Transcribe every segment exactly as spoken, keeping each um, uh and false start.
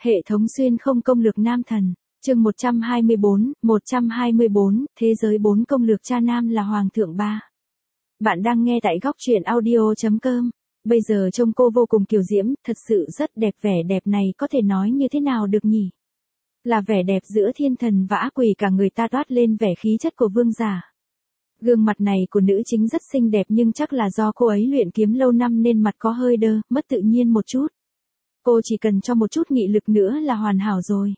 Hệ thống xuyên không công lược nam thần, chương một trăm hai mươi bốn, một trăm hai mươi bốn, thế giới bốn công lược cha nam là hoàng thượng ba. Bạn đang nghe tại góc truyện audio chấm com. Bây giờ trông cô vô cùng kiều diễm, thật sự rất đẹp, vẻ đẹp này có thể nói như thế nào được nhỉ? Là vẻ đẹp giữa thiên thần và ác quỷ, cả người ta toát lên vẻ khí chất của vương giả. Gương mặt này của nữ chính rất xinh đẹp, nhưng chắc là do cô ấy luyện kiếm lâu năm nên mặt có hơi đơ, mất tự nhiên một chút. Cô chỉ cần cho một chút nghị lực nữa là hoàn hảo rồi.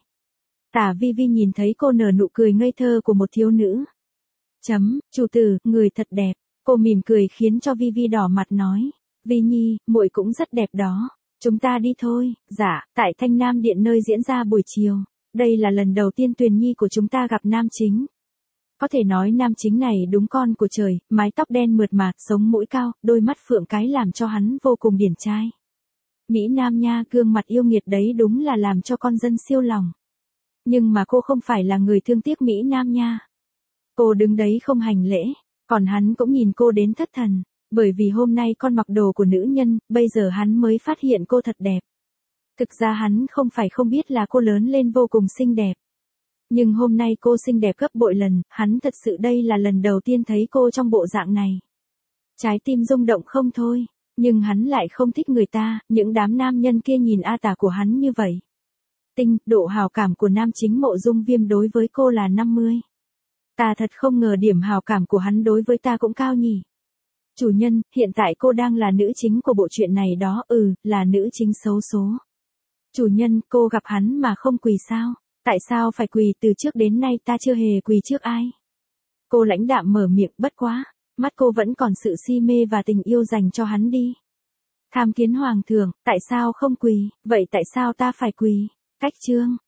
Tả Vi Vi nhìn thấy cô nở nụ cười ngây thơ của một thiếu nữ. Chấm, chủ tử, người thật đẹp. Cô mỉm cười khiến cho Vi Vi đỏ mặt nói. Vi Nhi, muội cũng rất đẹp đó. Chúng ta đi thôi. Dạ, tại Thanh Nam Điện nơi diễn ra buổi chiều. Đây là lần đầu tiên Tuyền Nhi của chúng ta gặp nam chính. Có thể nói nam chính này đúng con của trời, mái tóc đen mượt mà, sống mũi cao, đôi mắt phượng cái làm cho hắn vô cùng điển trai. Mỹ Nam nha, gương mặt yêu nghiệt đấy đúng là làm cho con dân siêu lòng. Nhưng mà cô không phải là người thương tiếc Mỹ Nam nha. Cô đứng đấy không hành lễ, còn hắn cũng nhìn cô đến thất thần, bởi vì hôm nay con mặc đồ của nữ nhân, bây giờ hắn mới phát hiện cô thật đẹp. Thực ra hắn không phải không biết là cô lớn lên vô cùng xinh đẹp. Nhưng hôm nay cô xinh đẹp gấp bội lần, hắn thật sự đây là lần đầu tiên thấy cô trong bộ dạng này. Trái tim rung động không thôi, nhưng hắn lại không thích người ta, những đám nam nhân kia nhìn a tả của hắn như vậy. Tinh, độ hào cảm của nam chính Mộ Dung Viêm đối với cô là năm mươi. Ta thật không ngờ điểm hào cảm của hắn đối với ta cũng cao nhỉ. Chủ nhân, hiện tại cô đang là nữ chính của bộ truyện này đó, ừ, là nữ chính xấu số. Chủ nhân, cô gặp hắn mà không quỳ sao? Tại sao phải quỳ, từ trước đến nay ta chưa hề quỳ trước ai? Cô lãnh đạm mở miệng, bất quá, mắt cô vẫn còn sự si mê và tình yêu dành cho hắn đi. Tham kiến hoàng thượng, tại sao không quỳ, vậy tại sao ta phải quỳ? Cách chương,